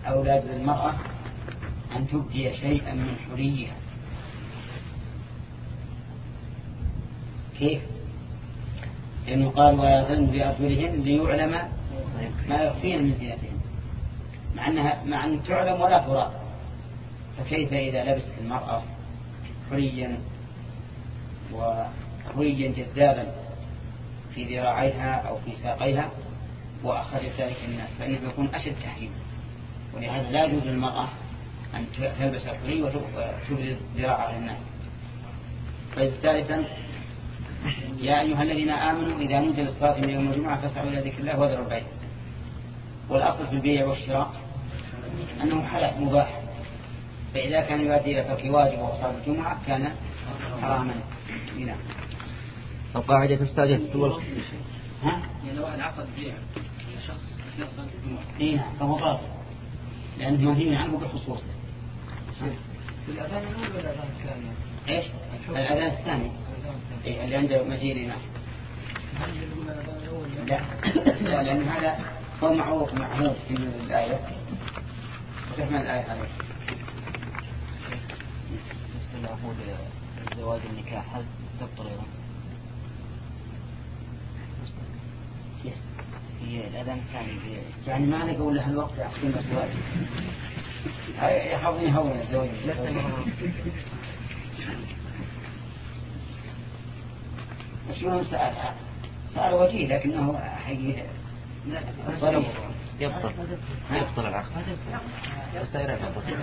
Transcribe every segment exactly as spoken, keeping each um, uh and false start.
أو لا يجوز للمرأة أن تبدي شيئا من حريها. كيف؟ لأنه قال ويضربن بأرجلهن ليعلم ما يخفين من زينتهن، مع أنها مع أن تعلم ولا ترى. فكيف إذا لبست المرأة حريا وحريا جذابا في ذراعيها أو في ساقيها وأخرجت ذلك الناس، فإنه يكون أشد تحريم. ولهذا لا يجوز للمرأة أن تلبس الحري وتبرز ذراعها للناس. طيب ثالثا يا أيها الذين آمنوا إذا نودي للصلاة من يوم الجمعة فاسعوا إلى ذكر الله وذروا البيع. والأصل في البيع والشراء أنه حلال مباح، فإذا كان يؤدي إلى ترك واجب وصلاة الجمعة كان حراما. هنا القاعدة السادسة وال ها يعني لو عقد بيع شخص أثناء صلاة الجمعة هنا فهو باطل لأنه منهي عنه بالخصوص. الأذان الأول ولا الأذان الثاني؟ إيش؟ الأذان الثاني إيه اللي عنده مجيء الإمام. لا لا لأن هذا هو معروف معهود في الآية وتحمل الآية عليه. بالنسبة لعقود الزواج والنكاح هل تبطل أيضا؟ هي الأذان الثاني يعني ما نقول له الوقت أحسن الزواج يحاولون يهون الزواج. شو سأل سأل وجيه لكنه حقيقي يبطل يبطل العقد مستعير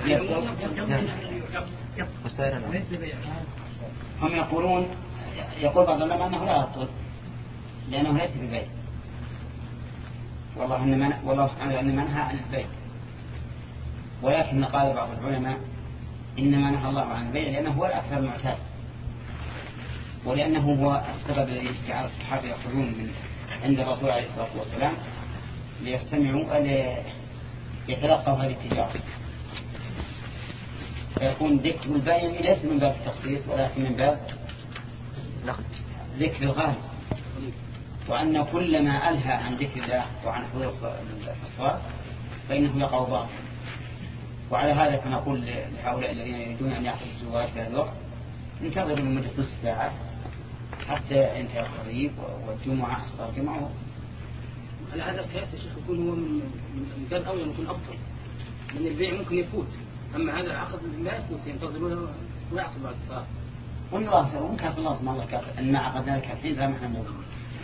مستعير. هم يقولون يقول بعض العلماء أنه لا يبطل لأنه ليس ببيع، والله إنما والله سبحانه إنما نهى عن البيع، ولكن قال بعض العلماء إنما نهى الله عن البيع لأنه هو الأكثر معتاد، ولأنه هو السبب الذي جعل الصحابة يأخذون من عند الرسول عليه الصلاة والسلام ليستمعوا ليتلقوا هذه التجارة. فيكون ذكر البيع ليس من باب التخصيص ولكن من باب ذكر الغالب، وأن كل ما ألهى عن ذكر الله وعن حضور الصلاة فإنه يقع باطل. وعلى هذا فنقول لهؤلاء الذين يريدون أن يعقدوا الزواج في هذا الوقت انتظروا لمدة نصف ساعة حتى ينتهي الخطيب والجمعة أصدر الجمعة. على هذا القياس يا شيخ يكون هو من باب أولى يكون أفضل، لأن البيع ممكن يفوت، أما هذا العقد لا يفوت ينتظرونه ويعقد بعد الصلاة. والله سأقول ممكن الله ما الله كافر أن ما عقدنا لك الحين زي ما احنا نقول.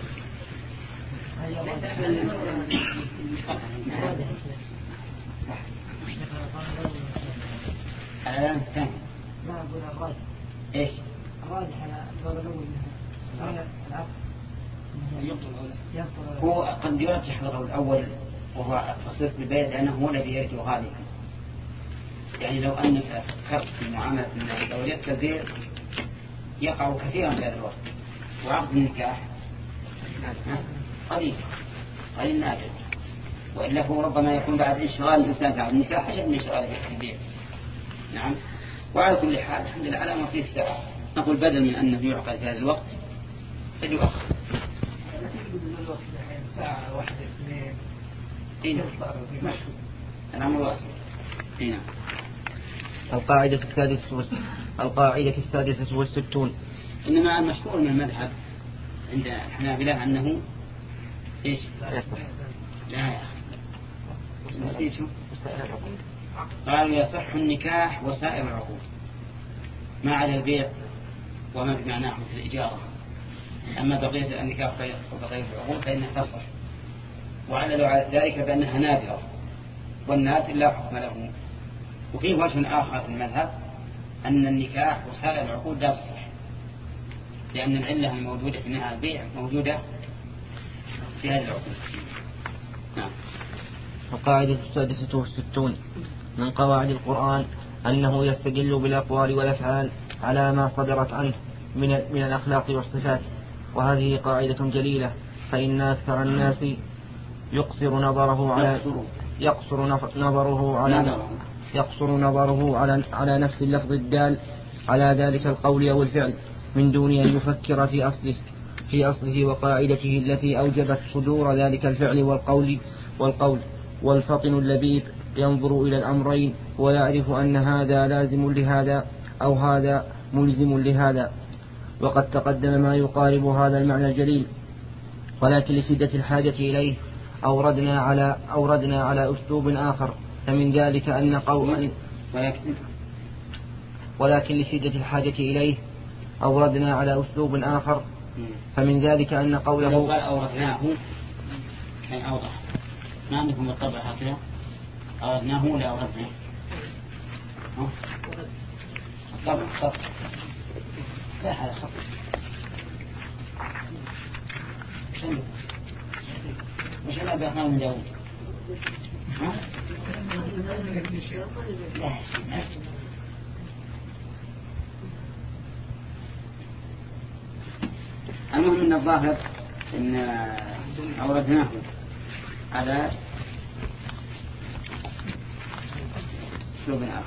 الآن الثاني لا أقول الراجح. إيش؟ الراجح على الدور الأول منها العقد هو قد يرجح القول الأول وهو التصريف بالبيع لأنه هو الذي يرجع غالبا. يعني لو أنك فكرت في معاملة الناس لو وجدت البيع يقع كثيرا في هذا الوقت، وعقد النكاح قليل قليل نادر، وإلا هو ربما يكون بعد انشغال الإنسان في عقد النكاح أشد من انشغاله في البيع. نعم. وعلى كل حال الحمد لله على ما فيه الساعة نقول بدل من أنه يعقد في هذا الوقت فليؤخر ساعة واحدة اثنين. إيه الأمر واصل. هنا القاعدة السادسة القاعدة السادسة والستون. إنما المشهور من المذهب عند الحنابلة أنه إيش؟ لا يصح. لا نسيته. قالوا يصح النكاح وسائر العقود ما على البيع وما بمعناه في الإجارة، أما بقية النكاح وبقية العقود فإنها تصح، وعلى ذلك بأنها نادرة والنادر لا حكم له. وفيه وجه آخر في المذهب أن النكاح وسائر العقود لا تصح لأن العلة الموجودة في نهاية البيع موجودة في هذه العقود. نعم. القاعدة السادسة والستون من قواعد القرآن أنه يستدل بالأقوال والأفعال على ما صدرت عنه من من الأخلاق والصفات، وهذه قاعدة جليلة، فإن أكثر الناس يقصر نظره على يقصر نظره على يقصر نظره على على نفس اللفظ الدال على ذلك القول أو الفعل من دون أن يفكر في أصله في أصله وقاعدته التي أوجبت صدور ذلك الفعل والقول والقول والفطن اللبيب ينظر إلى الأمرين ويعرف أن هذا لازم لهذا أو هذا ملزم لهذا. وقد تقدم ما يقارب هذا المعنى الجليل، ولكن لشدة الحاجة إليه أوردنا على أوردنا على أسلوب آخر، فمن ذلك أن قوما ولكن ولكن لشدة الحاجة إليه أوردنا على أسلوب آخر، فمن ذلك أن قوله لو قال أوردناه كان أوضح. ما عندكم الطبع هكذا أوردناه لا أوردناه الطبع خط لا هذا خط شنو مش أنا بأخنا من داود المهم من الظاهر إن أوردناه على أسلوب آخر.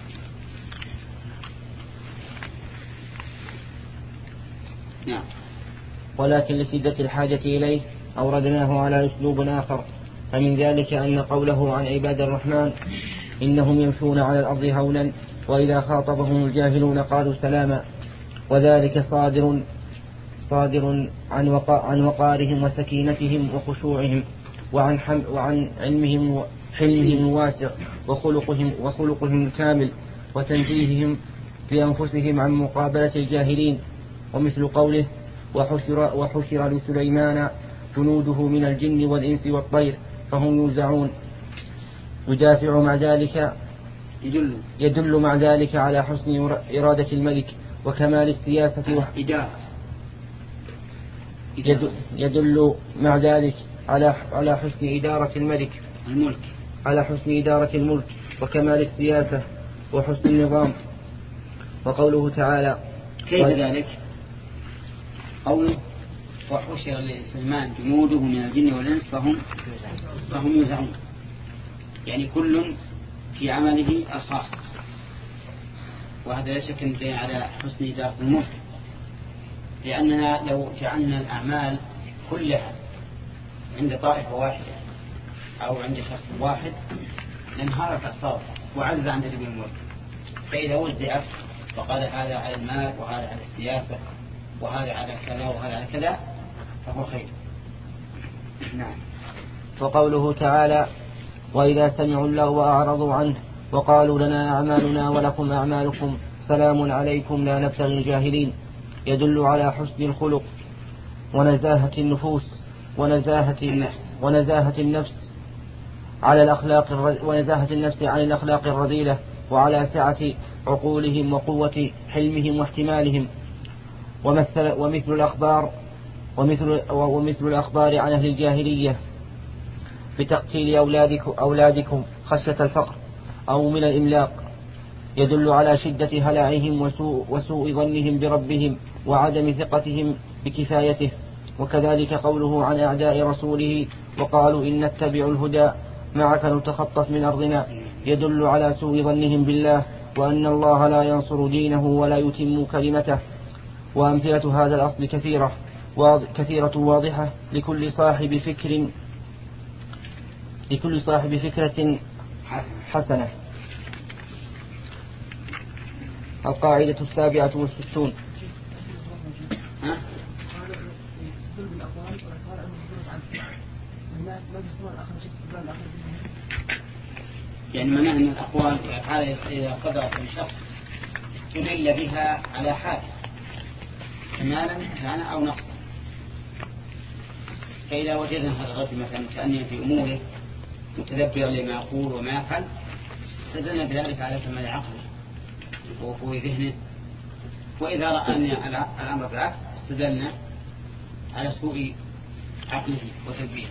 نعم. ولكن لشدة الحاجة إليه أوردناه على أسلوب آخر، فمن ذلك أن قوله عن عباد الرحمن إنهم يمشون على الأرض هونا وإذا خاطبهم الجاهلون قالوا سلاما، وذلك صادر صادر عن وقا عن وقارهم وسكينتهم وخشوعهم وعن حم وعن علمهم وحلمهم الواسع وخلقهم وخلقهم الكامل وتنزيههم لأنفسهم عن مقابلة الجاهلين. ومثل قوله وحشر, وحشر لسليمان جنوده من الجن والإنس والطير فهم يوزعون، يدافع مع ذلك يدل, يدل مع ذلك على حسن إرادة الملك وكمال السياسة يدل, يدل مع ذلك على على حسن إدارة الملك الملك على حسن إدارة الملك وكمال السياسة وحسن النظام. وقوله تعالى كيف ذلك؟ قوله وحشر لسليمان جنوده من الجن والإنس فهم فهم يوزعون، يعني كل في عمله أخصاص، وهذا لا شك أن على حسن إدارة الملك، لأننا لو جعلنا الأعمال كلها عند طائفة واحدة أو عند شخص واحد لانهارت أصابه وعز عن تدبير الملك. فإذا وزعت فقال هذا على المال وهذا على السياسة وهذا على كذا وهذا على كذا فهو خير. نعم. وقوله تعالى وإذا سمعوا اللغو أعرضوا عنه وقالوا لنا أعمالنا ولكم أعمالكم سلام عليكم لا نبتغي الجاهلين، يدل على حسن الخلق ونزاهة النفوس ونزاهة ونزاهة النفس على الأخلاق ونزاهة النفس عن الأخلاق الرذيلة، وعلى سعة عقولهم وقوة حلمهم واحتمالهم. ومثل ومثل الأخبار ومثل ومثل الأخبار عن أهل الجاهلية بتقتيل أولادكم أولادكم خشية الفقر أو من الإملاق يدل على شدة هلعهم وسوء, وسوء ظنهم بربهم وعدم ثقتهم بكفايته. وكذلك قوله عن أعداء رسوله وقالوا إن نتبع الهدى معك نتخطف من أرضنا، يدل على سوء ظنهم بالله وأن الله لا ينصر دينه ولا يتم كلمته. وأمثلة هذا الأصل كثيرة كثيرة واضحة لكل صاحب فكر لكل صاحب فكرة حسنة. القاعدة السابعة والستون. يعني معناه أن الأقوال والأفعال إذا قدرت الشخص تدل بها على حاله كمالا كان أو نقصا. فإذا وجدنا هذا الرجل مثلا كأنه في أموره متدبرا لما يقول وما يفعل استدلنا بذلك على كمال عقله وقوة ذهنه، وإذا رأى أن الأمر بالعكس استدلنا على سوء عقله وتدبيره.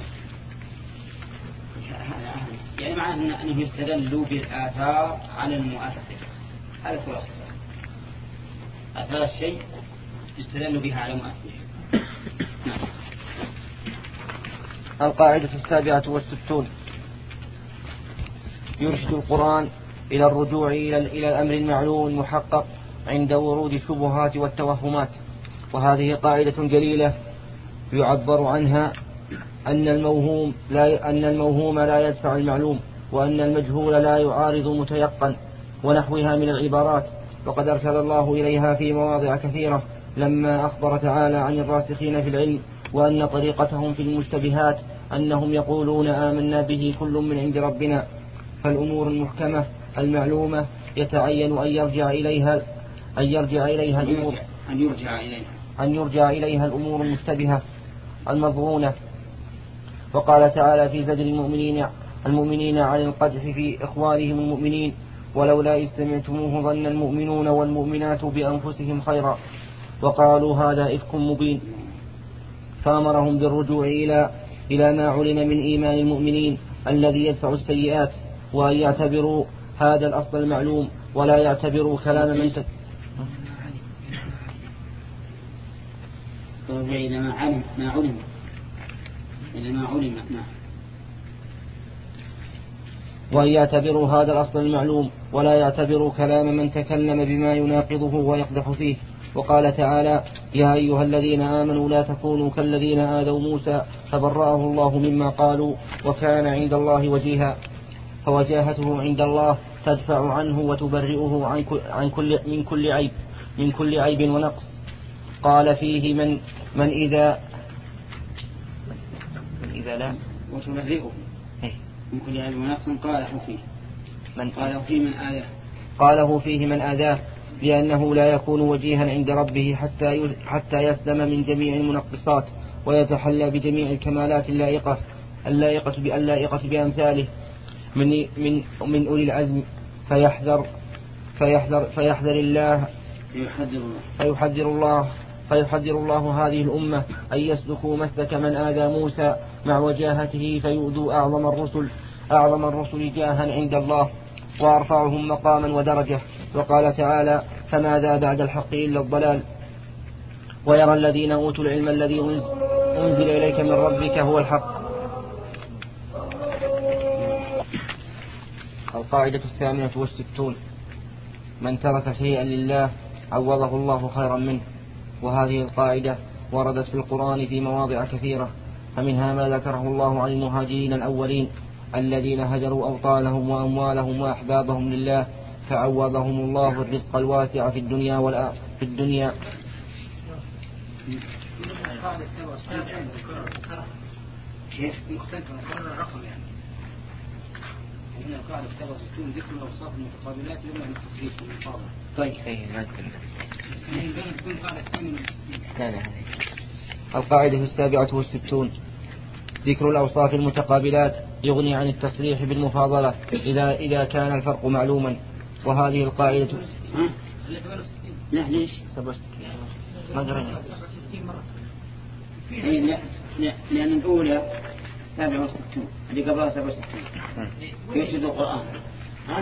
يعني معناه أنه يستدل بالآثار على المؤثر. هذا خلاصة آثار الشيء يستدل بها على مؤثره. نعم. القاعدة السابعة والستون. يرشد القرآن إلى الرجوع إلى الأمر المعلوم المحقق عند ورود الشبهات والتوهمات، وهذه قاعدة جليلة يعبر عنها أن الموهوم لا أن الموهوم لا يدفع المعلوم، وأن المجهول لا يعارض متيقن، ونحوها من العبارات، وقد أرسل الله إليها في مواضع كثيرة لما أخبر تعالى عن الراسخين في العلم وأن طريقتهم في المشتبهات أنهم يقولون آمنا به كل من عند ربنا. فالأمور المحكمة المعلومة يتعين أن يرجع إليها أن يرجع إليها الأمور أن يرجع إليها أن يرجع إليها الأمور المشتبهة المظنونة. وقال تعالى في زجر المؤمنين المؤمنين عن القدح في إخوانهم المؤمنين: ولولا إذ سمعتموه ظن المؤمنون والمؤمنات بأنفسهم خيرا وقالوا هذا إفك مبين. فأمرهم بالرجوع إلى إلى ما علم من إيمان المؤمنين الذي يدفع السيئات، وأن يعتبروا هذا الأصل المعلوم ولا يعتبروا كلام من تك... إلى ما علم ما علم إلى ما علم نعم وأن يعتبروا هذا الأصل المعلوم ولا يعتبروا كلام من تكلم بما يناقضه ويقدح فيه. وقال تعالى: يا أيها الذين آمنوا لا تكونوا كالذين آذوا موسى فبرأه الله مما قالوا وكان عند الله وجيها. فوجاهته عند الله تدفع عنه وتبرئه عن كل من كل عيب من كل عيب ونقص. قال فيه من من إذا من إذا لا وتبرئه من كل عيب ونقص. قاله فيه من قاله فيه من آية قاله فيه من آذاه، لأنه لا يكون وجيها عند ربه حتى حتى يسلم من جميع المنقصات ويتحلى بجميع الكمالات اللائقة اللائقة اللائقة بأمثاله من من من أولي العزم. فيحذر فيحذر فيحذر الله فيحذر الله فيحذر الله هذه الأمة أن يسلكوا مسلك من آذى موسى مع وجاهته فيؤذوا أعظم الرسل أعظم الرسل جاها عند الله وأرفعهم مقاما ودرجة. وقال تعالى: فماذا بعد الحق إلا الضلال. ويرى الذين أوتوا العلم الذي أنزل إليك من ربك هو الحق. القاعدة الثامنة والستون: من ترك شيئا لله عوضه الله خيرا منه. وهذه القاعدة وردت في القرآن في مواضع كثيرة، فمنها ما ذكره الله عن المهاجرين الأولين الذين هجروا أوطانهم وأموالهم وأحبابهم لله فعوضهم الله الرزق الواسع في الدنيا والآخرة في الدنيا. كيف مختلف مقرر الرقم يعني هنا القاعدة سبعة وستون ذكر الأوصاف المتقابلات يمنع من التصريف والمقابلة. طيب اي ما تكون قاعدة ثانية. لا لا القاعدة السابعة والستون: ذكر الأوصاف المتقابلات يغني عن التصريح بالمفاضلة إذا إذا كان الفرق معلوما. وهذه القاعدة لا ليش ما قرأت لأن الأولى سبعة وستون اللي قبلها سبعة وستون يشهد القرآن ها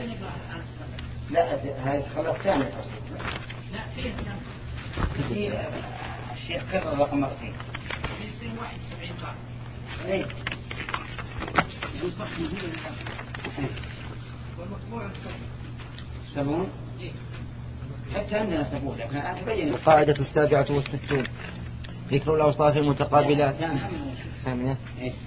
لا هاي خلاص ثانية لا فيه كثير الشيخ كرر الرقم مرتين يصير واحد سبعين قاعدة ايه يصبح نزول والمطبوع سبعون حتى عندنا سبعون لكن أنا تبين. القاعدة السابعة والستون: ذكر الأوصاف المتقابلات ثامنة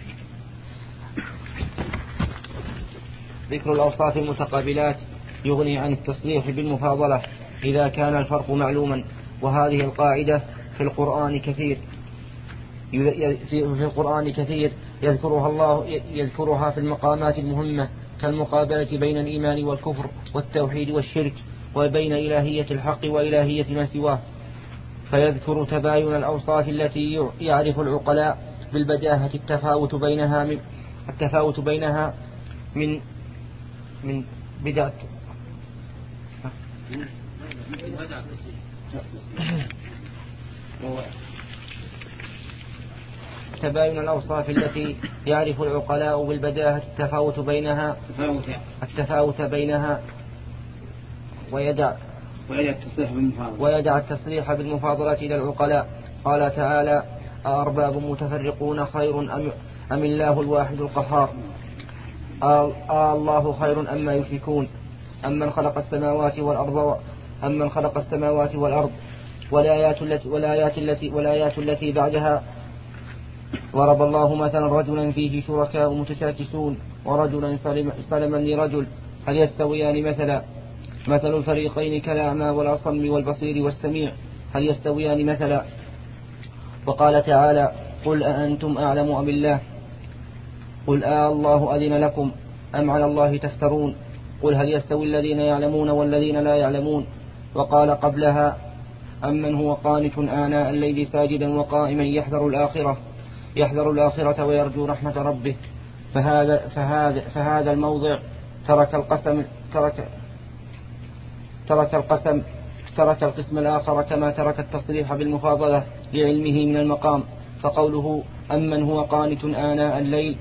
ذكر الأوصاف المتقابلات يغني عن التصريح بالمفاضلة إذا كان الفرق معلوما. وهذه القاعدة في القرآن كثير في القرآن كثير يذكرها الله يذكرها في المقامات المهمة كالمقابلة بين الإيمان والكفر والتوحيد والشرك وبين إلهية الحق وإلهية ما سواه. فيذكر تباين الأوصاف التي يعرف العقلاء بالبداهة التفاوت بينها من التفاوت بينها من من بدعة تباين الأوصاف التي يعرف العقلاء بالبداهة التفاوت بينها التفاوت بينها ويدع ويدع التصريح بالمفاضلة إلى العقلاء. قال تعالى: أأرباب متفرقون خير أم, أم الله الواحد القهار آه الله خير أما يشركون أمن خلق السماوات والأرض أمن خلق السماوات والأرض والآيات التي والآيات التي والآيات التي بعدها ضرب الله مثلا رجلا فيه شركاء متشاكسون ورجلا سلما لرجل هل يستويان مثلا مثل الفريقين كالأعمى والأصم والبصير والسميع هل يستويان مثلا. وقال تعالى قل أأنتم أعلم أم الله قل آه الله أذن لكم أم على الله تفترون قل هل يستوي الذين يعلمون والذين لا يعلمون. وقال قبلها أمن هو قانت آناء الليل ساجدا وقائما يحذر الآخرة يحذر الآخرة ويرجو رحمة ربه. فهذا, فهذا, فهذا الموضع ترك القسم ترك ترك القسم ترك القسم الآخر كما ترك التصريح بالمفاضلة لعلمه من المقام. فقوله أمن هو قانت آناء الليل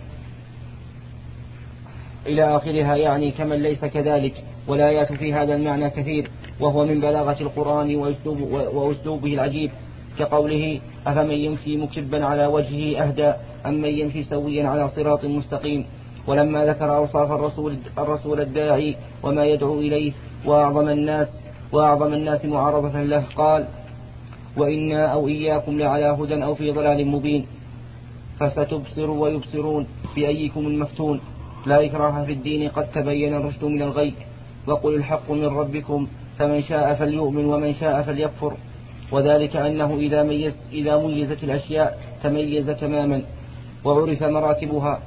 إلى آخرها يعني كمن ليس كذلك. والآيات في هذا المعنى كثير وهو من بلاغة القرآن وأسلوب وأسلوبه العجيب كقوله أفمن يمشي مكبا على وجهه أهدى أم من يمشي سويا على صراط مستقيم. ولما ذكر أوصاف الرسول, الرسول الداعي وما يدعو إليه وأعظم الناس وأعظم الناس معارضة له قال وإنا أو إياكم لعلى هدى أو في ضلال مبين فستبصر ويبصرون بأيكم المفتون لا إكراه في الدين قد تبين الرشد من الغي وقل الحق من ربكم فمن شاء فليؤمن ومن شاء فليكفر. وذلك أنه إذا, ميز إذا ميزت الأشياء تميز تماما وعرف مراتبها.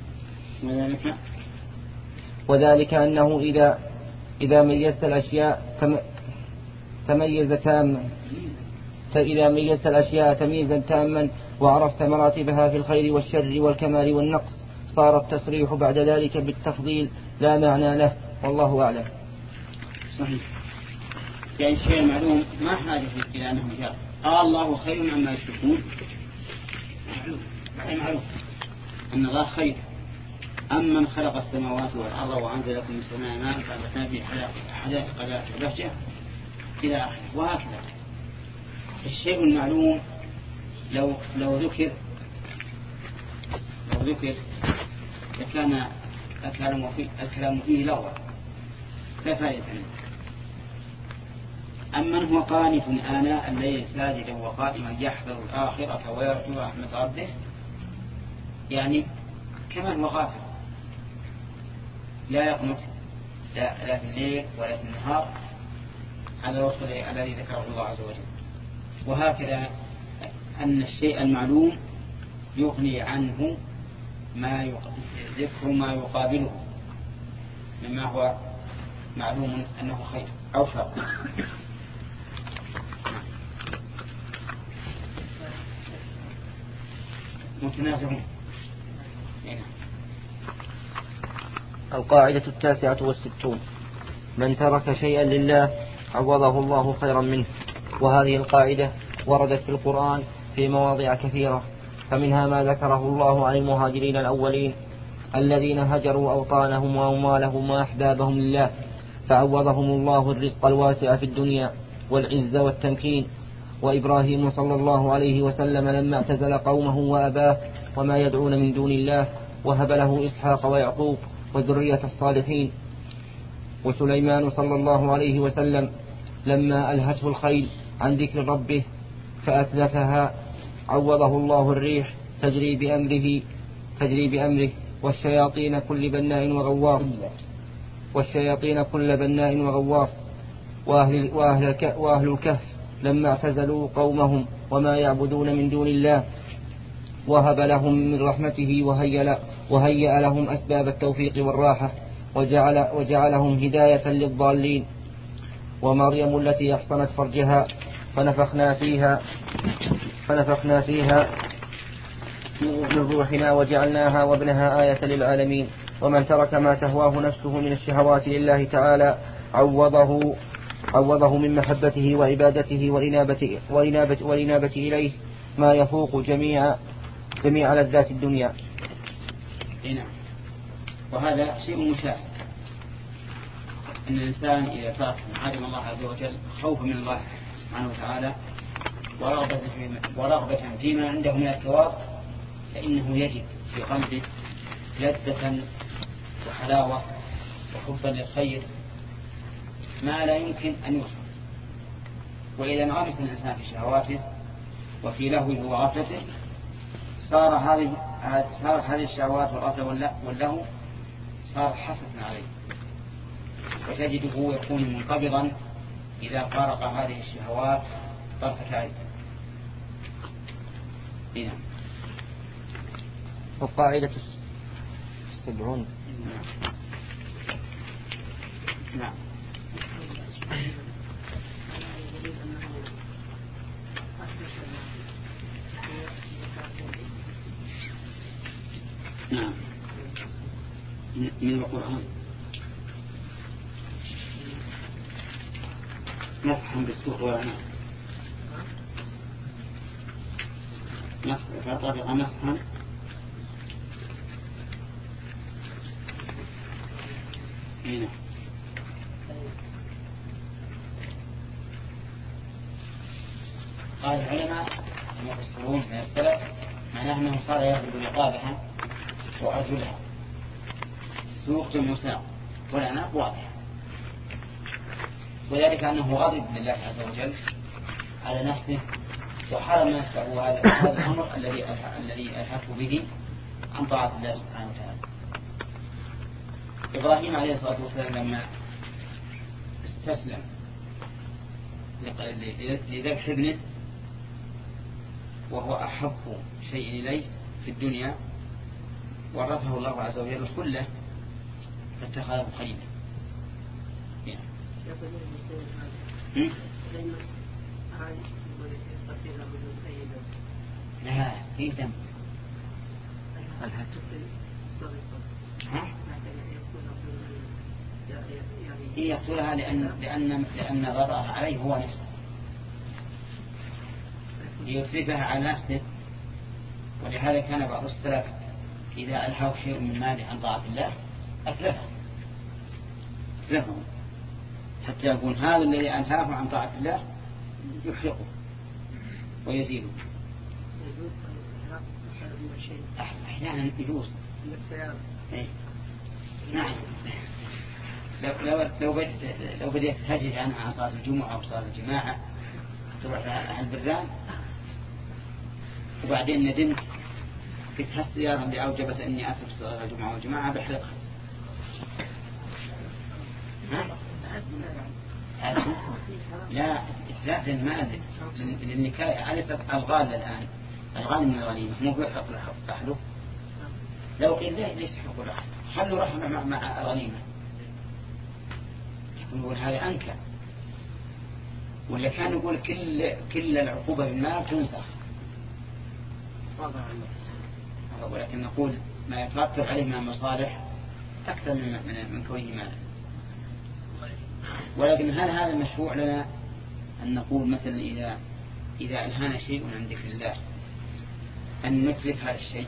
وذلك أنه إذا إذا ميزت الأشياء تم تميز تاما إذا ميزت الأشياء تمييزا تاما وعرفت مراتبها في الخير والشر والكمال والنقص صار التصريح بعد ذلك بالتفضيل لا معنى له والله أعلم. صحيح. يعني الشيء المعلوم ما حاجة إلى أنه جاء قال الله خير عما يشركون معلوم معلوم أن الله خير أمن خلق السماوات والأرض وأنزل لكم من السماء ماء فأنبتنا به حدائق ذات بهجة إلى آخره. وهكذا الشيء المعلوم لو لو ذكر لو ذكر لكان الكلام فيه الكلام فيه لغوا لا فائدة منه. أمن هو قانت آناء الليل ساجدا وقائما يحذر الآخرة ويرجو رحمة ربه يعني كمن هو غافل لا يقنط لا, لا في الليل ولا في النهار على الوصف الذي ذكره الله عز وجل. وهكذا أن الشيء المعلوم يغني عنه ما ذكر ما يقابله مما هو معلوم أنه خير أو شر. متنازعون. القاعدة التاسعة والستون من ترك شيئا لله عوضه الله خيرا منه. وهذه القاعدة وردت في القرآن في مواضع كثيرة فمنها ما ذكره الله عن المهاجرين الأولين الذين هجروا أوطانهم وأموالهم وأحبابهم لله فعوضهم الله الرزق الواسع في الدنيا والعز والتمكين. وإبراهيم صلى الله عليه وسلم لما اعتزل قومه وأباه وما يدعون من دون الله وهب له إسحاق ويعقوب وذرية الصالحين. وسليمان صلى الله عليه وسلم لما ألهته الخيل عن ذكر ربه فأتلفها عوضه الله الريح تجري بأمره تجري بأمره والشياطين كل بناء وغواص والشياطين كل بناء وغواص. وأهل, وأهل, وأهل الكهف لما اعتزلوا قومهم وما يعبدون من دون الله وهب لهم من رحمته وهيأ, وهيأ لهم أسباب التوفيق والراحة وجعل وجعلهم هداية للضالين. ومريم التي أحصنت فرجها فنفخنا فيها فنفخنا فيها من روحنا وجعلناها وابنها آية للعالمين. ومن ترك ما تهواه نفسه من الشهوات لله تعالى عوضه عوضه من محبته وعبادته والإنابة, والإنابة, والإنابة إليه ما يفوق جميع جميع لذات الدنيا. نعم. وهذا شيء مشاهد أن الإنسان إذا ترك محارم الله عز وجل خوفا من الله سبحانه وتعالى ورغبة ورغبة فيما عنده من الثواب فإنه يجد في قلبه لذة وحلاوة وحبا للخير ما لا يمكن أن يوصف. وإذا انغمس الإنسان في شهواته وفي لهوه وغفلته صار هذه صارت هذه الشهوات والغفلة واللهو صار حسرة عليه، وتجده يكون منقبضا إذا فارق هذه الشهوات طرفة عين. هنا القاعدة السبعون. نعم. نعم من القرآن مسحا بالسوق والعناء، مسح فطبق مسحا هنا. قال العلماء المفسرون من السلف معناه أنه صار يغلب رقابها وأرجلها، السوق جمع ساق والعناق واضح، وذلك أنه غضب لله عز وجل على نفسه وحرم نفسه هذا الأمر الذي الذي ألهته به عن طاعة الله سبحانه وتعالى. إبراهيم عليه الصلاة والسلام لما استسلم لذبح ابنه وهو أحب شيء إليه في الدنيا ورثه الله عز وجل كله فاتخذه خليلا. لا كيف دم هي يقتلها لأن لأن لأن ضررها عليه هو نفسه ليتلفها على نفسه. ولهذا كان بعض السلف إذا ألهاه شيء من ماله عن طاعة الله أتلفه أتلفه حتى يكون هذا الذي ألهاه عن طاعة الله يحرقه ويزيده. أحيانا يجوز. نعم. لو لو لو بديت لو بديت تهجج عن صلاة الجمعة أو صلاة الجماعة تروح على البردان وبعدين ندمت كنت هالسيارة اللي أوجبت أني أترك صلاة الجمعة والجماعة بحرقها. ها؟ لا إتلاف المال للنكاية أليست الغال الآن الغال من الغنيمة مو بيحرق لحله. لو قيل ليش تحرقوا لحله خلوا رحمة مع, مع الغنيمة يقول هذا أنكى. ولا كان يقول كل كل العقوبة بالمال تنسخ، ولكن نقول ما يترتب عليه من المصالح أكثر من من, من كونه مالا. ولكن هل هذا مشروع لنا أن نقول مثلا إذا إذا ألهانا شيء عن ذكر الله أن نتلف هذا الشيء؟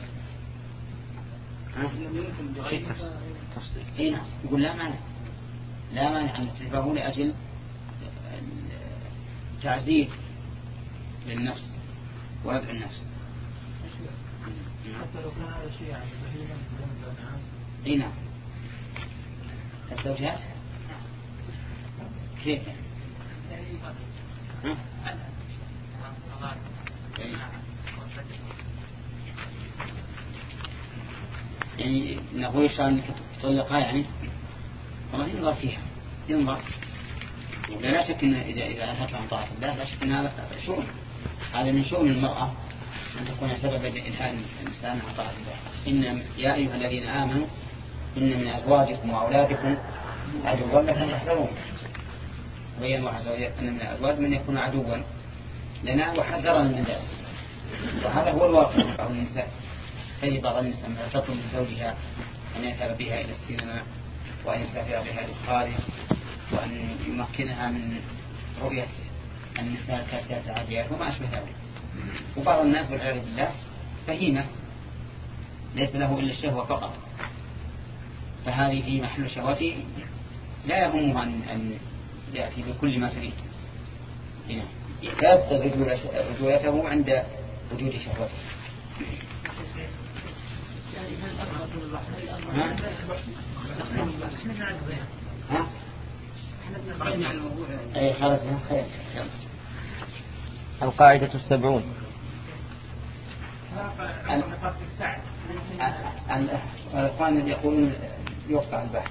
إيه نعم. يقول لا مانع لا مانع أن نتلفه لأجل تعزيز للنفس وردع النفس. حتى لو كان هذا شيء عن بهيمة من الأنعام. إيه نعم. الزوجات كيف ها؟ يعني نقول إيش أنك تطلقها يعني والله ينظر فيها ينظر. لا شك إن إذا إذا أنهت عن طاعة الله لا شك إن هذا شؤم هذا من شؤم المرأة أن تكون سببا لإلهاء الإنسان عن طاعة الله. إن يا أيها الذين آمنوا إن من أزواجكم وأولادكم عدوا لكم فاحذروه. بين الله عز وجل أن من الأزواج من يكون عدوا لنا وحذرنا من ذلك. وهذا هو الواقع من بعض النساء. فهي بعض النساء من تطلب من زوجها أن يذهب بها إلى السينما وأن يسافر بها للخارج وأن يمكنها من رؤية النساء الكاسيات العاديات وما أشبه ذلك. وبعض الناس والعياذ بالله فهيمة ليس له إلا الشهوة فقط، فهذه في محل شهوته لا يهمها أن يأتي بكل ما تريد. هنا يبتغي رجولته عند وجود شهوته. ها؟ ها؟ أي خرجنا خير. القاعدة السبعون الإخوان الذي يقولون يوقع البحث.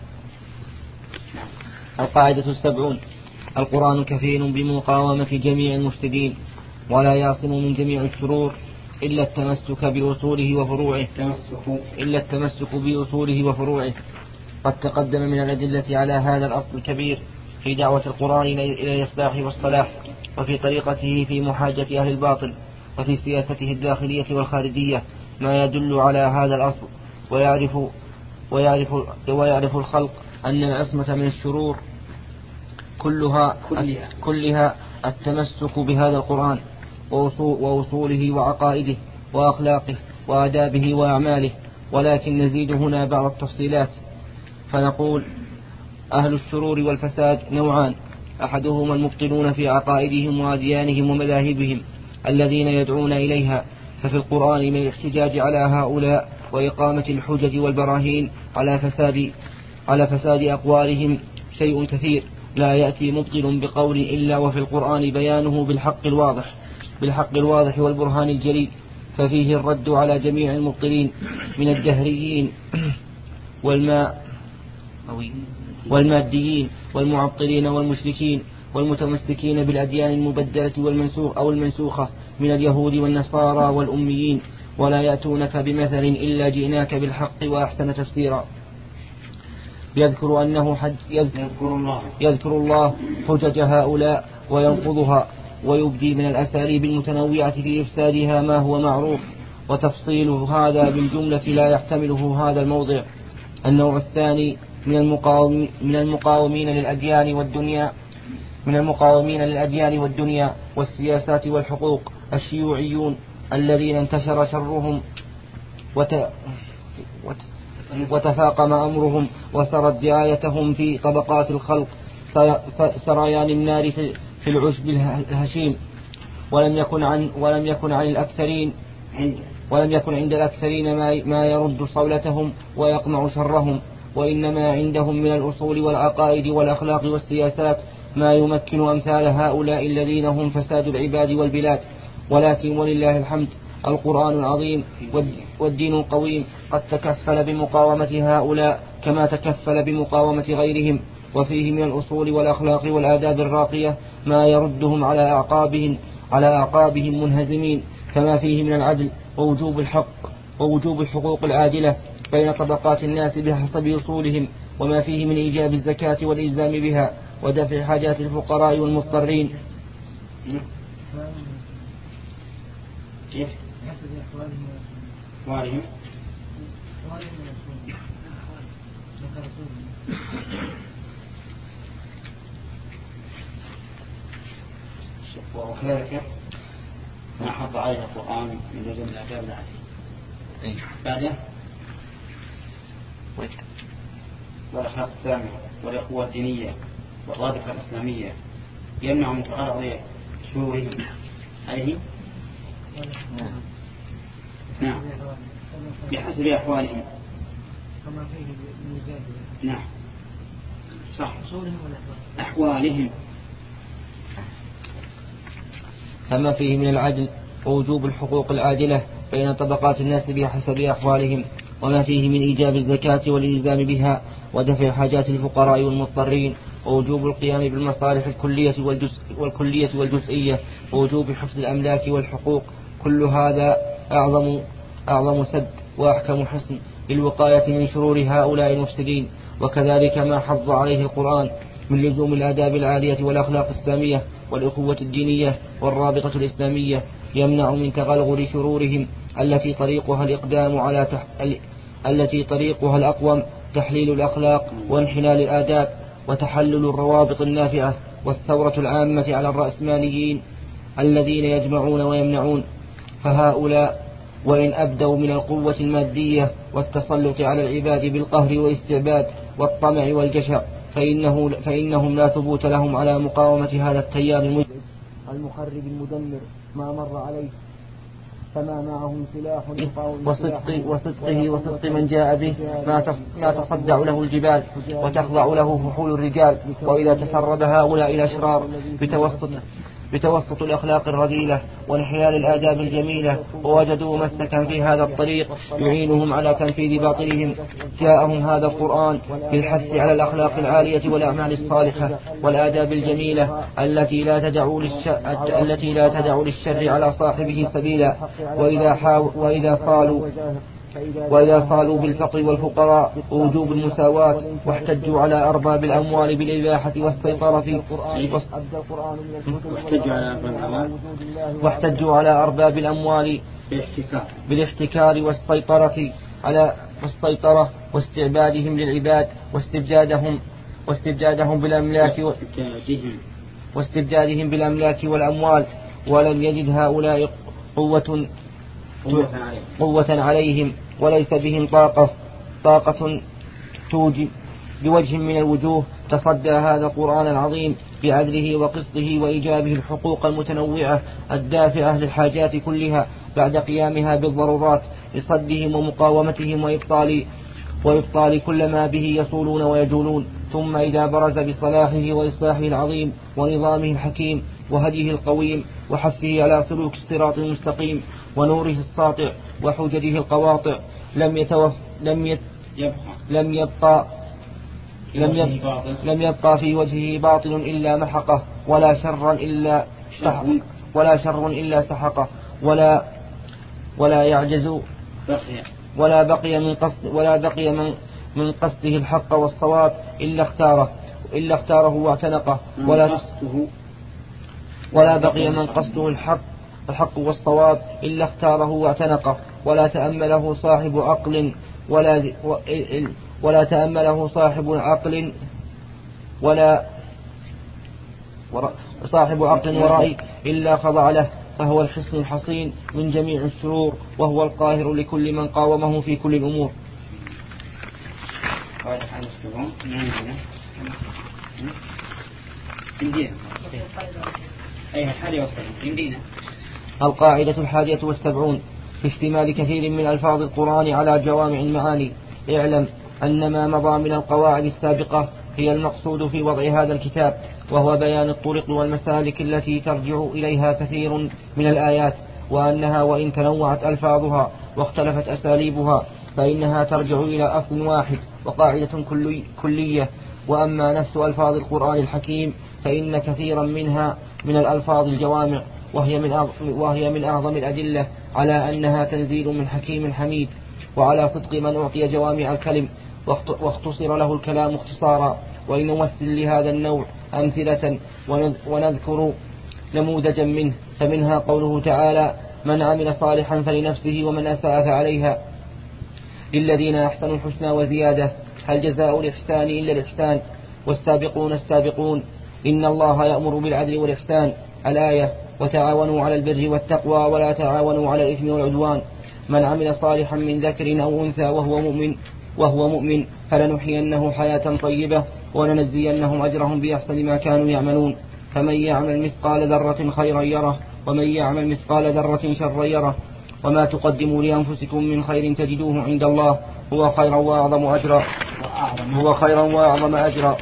القاعدة السبعون: القرآن كفيل بمقاومة جميع المفسدين ولا يعصم من جميع الشرور إلا التمسك بأصوله وفروعه إلا التمسك بأصوله وفروعه. قد تقدم من الأدلة على هذا الأصل الكبير في دعوة القرآن إلى الإصلاح والصلاح، وفي طريقته في محاجة أهل الباطل، وفي سياسته الداخلية والخارجية ما يدل على هذا الأصل. ويعرف, ويعرف, ويعرف الخلق أن العصمة من الشرور كلها, كلها, كلها التمسك بهذا القرآن وأصوله وعقائده وأخلاقه وآدابه وأعماله. ولكن نزيد هنا بعض التفصيلات فنقول: أهل الشرور والفساد نوعان: أحدهما المبطلون في عقائدهم وأديانهم ومذاهبهم الذين يدعون إليها، ففي القرآن من الاحتجاج على هؤلاء وإقامة الحجج والبراهين على فساد, على فساد أقوالهم شيء كثير لا يأتي مبطل بقول إلا وفي القرآن بيانه بالحق الواضح بالحق الواضح والبرهان الجليل، ففيه الرد على جميع المبطلين من الدهريين والماء والماديين والمعطلين والمشركين والمتمسكين بالأديان المبدلة والمنسوخ أو المنسوخة من اليهود والنصارى والأميين، ولا يأتونك بمثل إلا جئناك بالحق وأحسن تفسيرا. يذكر أنه حج يذكر, الله. يذكر الله حجج هؤلاء وينقضها، ويبدي من الأساليب المتنوعة في إفسادها ما هو معروف، وتفصيل هذا بالجملة لا يحتمله هذا الموضع. النوع الثاني من المقاومين, من المقاومين للأديان والدنيا من المقاومين للأديان والدنيا والسياسات والحقوق الشيوعيون الذين انتشر شرهم وت... وت... وتفاقم أمرهم وسرت دعايتهم في طبقات الخلق سريان النار في العشب الهشيم، ولم يكن عن ولم يكن عن الأكثرين ولم يكن عند الأكثرين ما ما يرد صولتهم ويقمع شرهم، وإنما عندهم من الأصول والعقائد والأخلاق والسياسات ما يمكن أمثال هؤلاء الذين هم فساد العباد والبلاد. ولكن ولله الحمد القرآن العظيم والدين القويم قد تكفل بمقاومة هؤلاء كما تكفل بمقاومة غيرهم، وفيه من الأصول والأخلاق والآداب الراقية ما يردهم على أعقابهم على أعقابهم منهزمين، كما فيه من العدل ووجوب الحق ووجوب الحقوق العادلة بين طبقات الناس بحسب أصولهم، وما فيه من إيجاب الزكاة والإلزام بها ودفع حاجات الفقراء والمضطرين. كيف؟ أحوالهم وكذلك ما حض عليه القرآن من لزم الآداب العادية. بعده والأخلاق السامية والأخوة الدينية والرابطة الإسلامية يمنع من تعرض شرورهم عليه. نعم بحسب أحوالهم. نعم صح أحوالهم. كما فيه من العدل ووجوب الحقوق العادلة بين طبقات الناس بحسب أحوالهم، وما فيه من إيجاب الزكاة والإلزام بها ودفع حاجات الفقراء والمضطرين، ووجوب القيام بالمصالح الكلية والجزء والكلية والجزئية، ووجوب حفظ الأملاك والحقوق. كل هذا أعظم أعظم سد وأحكم حصن للوقاية من شرور هؤلاء المفسدين. وكذلك ما حض عليه القرآن من لزوم الآداب العالية والأخلاق السامية والأخوة الدينية والرابطة الإسلامية يمنع من تغلغل شرورهم التي طريقها الإقدام على تح... التي طريقها الأقوم تحليل الأخلاق وانحلال الآداب وتحلل الروابط النافعة والثورة العامة على الرأسماليين الذين يجمعون ويمنعون. فهؤلاء وإن أبدوا من القوة المادية والتسلط على العباد بالقهر والاستعباد والطمع والجشع فإنه فإنهم لا ثبوت لهم على مقاومة هذا التيار المخرب المدمر ما مر عليه، فما معهم سلاح وصدق وصدقه وصدق من جاء به ما تصدع له الجبال وتخضع له فحول الرجال. وإذا تسرب هؤلاء الأشرار بتوسط بتوسط الأخلاق الرذيلة وانحلال الآداب الجميلة، ووجدوا مسكا في هذا الطريق يعينهم على تنفيذ باطلهم. جاءهم هذا القرآن بالحث على الأخلاق العالية والأعمال الصالحة والآداب الجميلة التي لا تدع للشر التي لا تدع للشر على صاحبه سبيلا. وإذا حاو وإذا صالوا وإذا صالوا بالفقر والفقراء ووجوب المساواة، واحتجوا على أرباب الأموال بالإباحة والسيطرة واحتجوا على أرباب الأموال بالاحتكار والسيطرة على السيطرة واستعبادهم للعباد واستبجادهم واستبجادهم بالأملاك واستبجادهم بالأملاك والأموال. ولم يجد هؤلاء قوة قوة عليهم، وليس بهم طاقة طاقة توجب بوجه من الوجوه تصدى هذا القرآن العظيم بعدله وقسطه وإيجابه الحقوق المتنوعة الدافعة للحاجات كلها بعد قيامها بالضرورات لصدهم ومقاومتهم وإبطال وإبطال كل ما به يصولون ويجولون. ثم إذا برز بصلاحه وإصلاحه العظيم ونظامه الحكيم وهديه القويم وحثه على سلوك الصراط المستقيم ونوره الساطع وحججه القواطع لم يتوف لم يت لم يبقى لم يبقى, لم يبقى في وجهه باطل إلا محقه، ولا شر إلا سحق ولا شر إلا سحقه، ولا ولا يعجز ولا بقي من قصد ولا بقي من من قصده الحق والصواب إلا اختاره إلا اختاره واعتنقه، ولا ولا بقي من قصده الحق الحق والصواب إلا اختاره واعتنقه، ولا تأمله صاحب عقل ولا ولا تأمله صاحب عقل ولا صاحب عقل ورأي إلا خضع له، فهو الحصن الحصين من جميع الشرور، وهو القاهر لكل من قاومه في كل الأمور. القاعدة الحادية والسبعون في اشتمال كثير من ألفاظ القرآن على جوامع المعاني. اعلم أن ما مضى من القواعد السابقة هي المقصود في وضع هذا الكتاب، وهو بيان الطرق والمسالك التي ترجع إليها كثير من الآيات، وأنها وإن تنوعت ألفاظها واختلفت أساليبها فإنها ترجع إلى أصل واحد وقاعدة كلي كلية. وأما نفس ألفاظ القرآن الحكيم فإن كثيرا منها من الألفاظ الجوامع، وهي من وهي من أعظم الأدلة على أنها تنزيل من حكيم حميد، وعلى صدق من أعطي جوامع الكلم واختصر له الكلام اختصارا. ولنمثل لهذا النوع أمثلة ونذكر نموذجا منه، فمنها قوله تعالى: من عمل صالحا فلنفسه ومن أساء فعليها، للذين أحسنوا الحسنى وزيادة، هل جزاء الإحسان إلا الإحسان، والسابقون السابقون، إن الله يأمر بالعدل والإحسان، الآية. وتعاونوا على البر والتقوى ولا تعاونوا على الإثم والعدوان. من عمل صالحا من ذكر أو أنثى وهو مؤمن وهو مؤمن فلنحيينه حياة طيبة ولنجزينهم أجرهم بأحسن ما كانوا يعملون. فمن يعمل مثقال ذرة خيرا يره ومن يعمل مثقال ذرة شرا يره. وما تقدموا لأنفسكم من خير تجدوه عند الله هو خيرا وأعظم أجرا هو خيرا وأعظم أجرا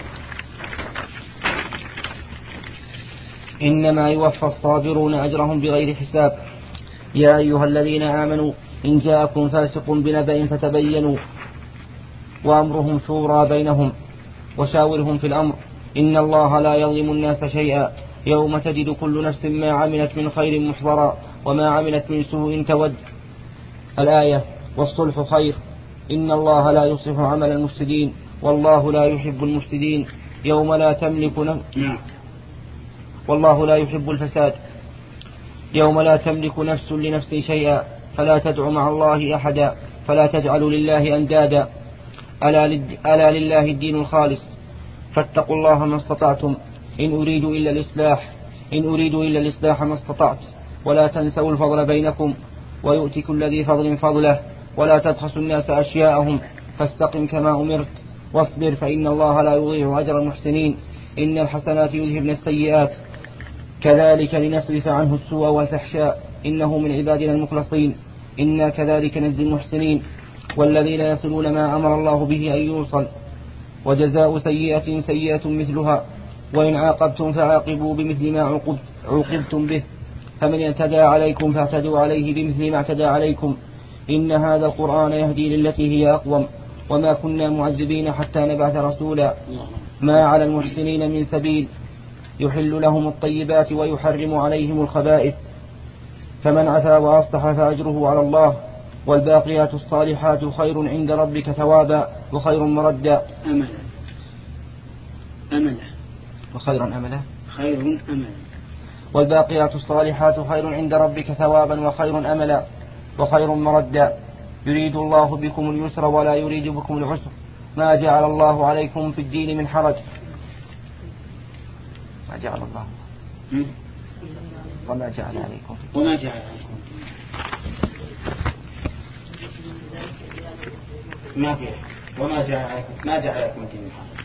إنما يوفى الصابرون أجرهم بغير حساب. يا أيها الذين آمنوا إن جاءكم فاسق بنبأ فتبينوا وأمرهم شورى بينهم وشاورهم في الأمر إن الله لا يظلم الناس شيئا يوم تجد كل نفس ما عملت من خير محضرا وما عملت من سوء تود، الآية. والصلح خير إن الله لا يصلح عمل المفسدين والله لا يحب المفسدين يوم لا تملك نفس والله لا يحب الفساد يوم لا تملك نفس لنفس شيئا فلا تدع مع الله أحدا فلا تجعلوا لله أندادا ألا لله الدين الخالص فاتقوا الله ما استطعتم إن أريد إلا الإصلاح إن أريد إلا الإصلاح ما استطعت ولا تنسوا الفضل بينكم ويؤتي كل ذي فضل فضله ولا تبخسوا الناس أشياءهم فاستقم كما أمرت واصبر فإن الله لا يضيع أجر المحسنين إن الحسنات يذهبن السيئات كذلك لنصرف عنه السوء والفحشاء إنه من عبادنا المخلصين إنا كذلك نجزي المحسنين والذين يصلون ما أمر الله به أن يوصل وجزاء سيئة سيئة مثلها وإن عاقبتم فعاقبوا بمثل ما عوقبت عوقبتم به فمن اعتدى عليكم فاعتدوا عليه بمثل ما اعتدى عليكم إن هذا القرآن يهدي للتي هي أقوم وما كنا معذبين حتى نبعث رسولا ما على المحسنين من سبيل يحل لهم الطيبات ويحرم عليهم الخبائث فمن عفا وأصلح فأجره على الله والباقيات الصالحات خير عند ربك ثوابا وخير مردا أملا أملا وخير أملا خير أملا والباقيات الصالحات خير عند ربك ثوابا وخير أملا وخير مردا يريد الله بكم اليسر ولا يريد بكم العسر ما جعل الله عليكم في الدين من حرج ما جعل الله وما جعل عليكم وما جعل عليكم ما فيه وما جعل عليكم ما جعل عليكم الدين من حرج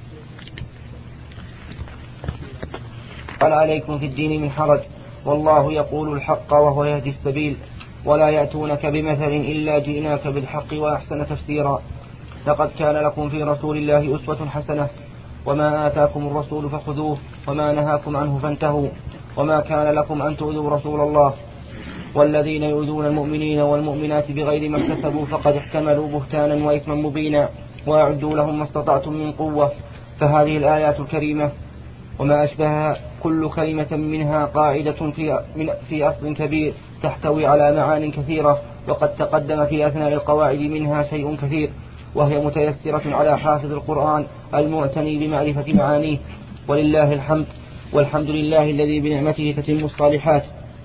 قال عليكم في الدين من حرج والله يقول الحق وهو يهدي السبيل ولا يأتونك بمثل إلا جئناك بالحق وأحسن تفسيرا لقد كان لكم في رسول الله أسوة حسنة وما آتاكم الرسول فخذوه وما نهاكم عنه فانتهوا وما كان لكم أن تؤذوا رسول الله والذين يؤذون المؤمنين والمؤمنات بغير ما اكتسبوا فقد احتملوا بهتانا وإثما مبينا وأعدوا لهم ما استطعتم من قوة فهذه الآيات الكريمة وما أشبهها كل كلمة منها قاعدة في, من في أصل كبير تحتوي على معان كثيرة وقد تقدم في أثناء القواعد منها شيء كثير وهي متيسرة على حافظ القرآن المعتني بمعرفة معانيه ولله الحمد والحمد لله الذي بنعمته تتم الصالحات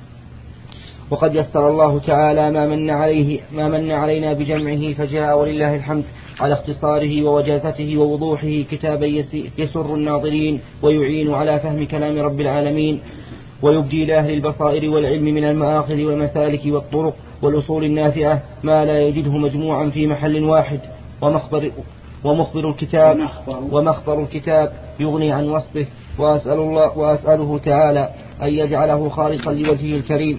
وقد يسر الله تعالى ما من عليه ما من علينا بجمعه فجاء ولله الحمد على اختصاره ووجازته ووضوحه كتابا يسر الناظرين ويعين على فهم كلام رب العالمين ويبدي لأهل البصائر والعلم من المآخذ والمسالك والطرق والأصول النافعة ما لا يجده مجموعا في محل واحد ومخبر, ومخبر الكتاب ومخبر الكتاب يغني عن وصفه وأسأل الله وأسأله تعالى أن يجعله خالصا لوجهه الكريم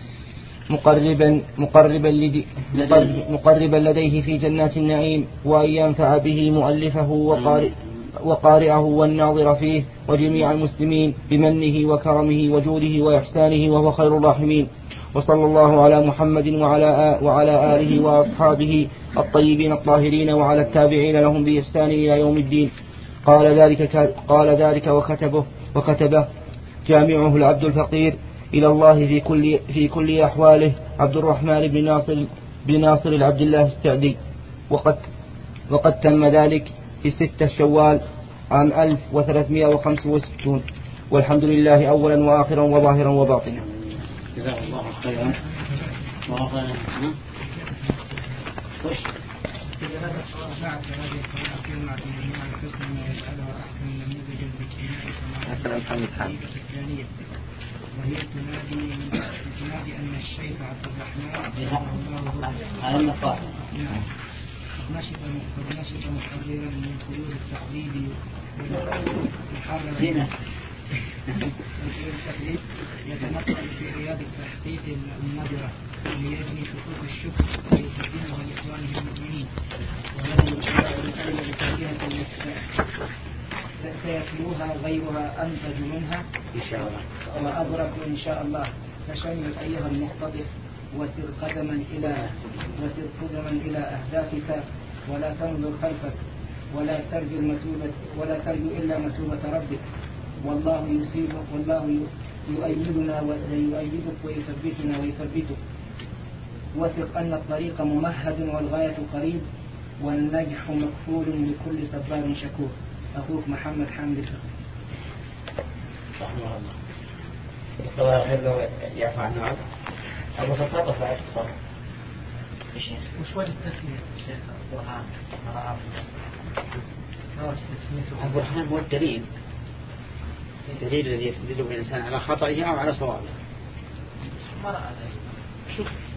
مقربا, مقربا, لدي مقربا لديه في جنات النعيم وأن ينفع به مؤلفه وقارئ وقارئه والناظر فيه وجميع المسلمين بمنه وكرمه وجوده وإحسانه وهو خير الراحمين وصلى الله على محمد وعلى, وعلى آله وأصحابه الطيبين الطاهرين وعلى التابعين لهم بإحسان إلى يوم الدين قال ذلك, قال ذلك وكتبه, وكتبه جامعه العبد الفقير إلى الله في كل, في كل أحواله عبد الرحمن بن ناصر, بن ناصر العبد الله السعدي وقد, وقد تم ذلك في ستة شوال عام ألف وثلاثمائة وخمسة وستين والحمد لله أولا وآخرا وظاهرا وباطنا. جزاك الله خيرا. وآخرا وش وهي تنادي تنادي أن الشيخ عبد الرحمن على النقاط نشط نشط محررا من خيول التقليد زينة التقليد يتنقل في رياض التحقيق النادرة ليجني حقوق الشكر ويقدمها لإخوانه المؤمنين وهذه الأشياء التي بتاليها سيتلوها غيرها أنتج منها إن شاء الله وأبرك إن شاء الله فشملت أيها المقتدر وسر قدما إلى وسر قدما إلى أهدافك ولا تنظر خلفك ولا ترجو المثوبة ولا ترجو إلا مثوبة ربك والله يصيبك والله يؤيدنا ويؤيدك ويثبتنا ويثبتك وثق أن الطريق ممهد والغاية قريب والنجح مكفول لكل صبار شكور. أخوك محمد حامد الفقيه. رحمه الله. الله خير لو يعفو عن نعم. أبو تطرف على التصرف. وش وجه التسمية شيخ القرآن؟ أبو الرحمن هو الدليل. الدليل الذي يدل الإنسان على خطئه أو على صوابه. ما رأى ذلك. شوف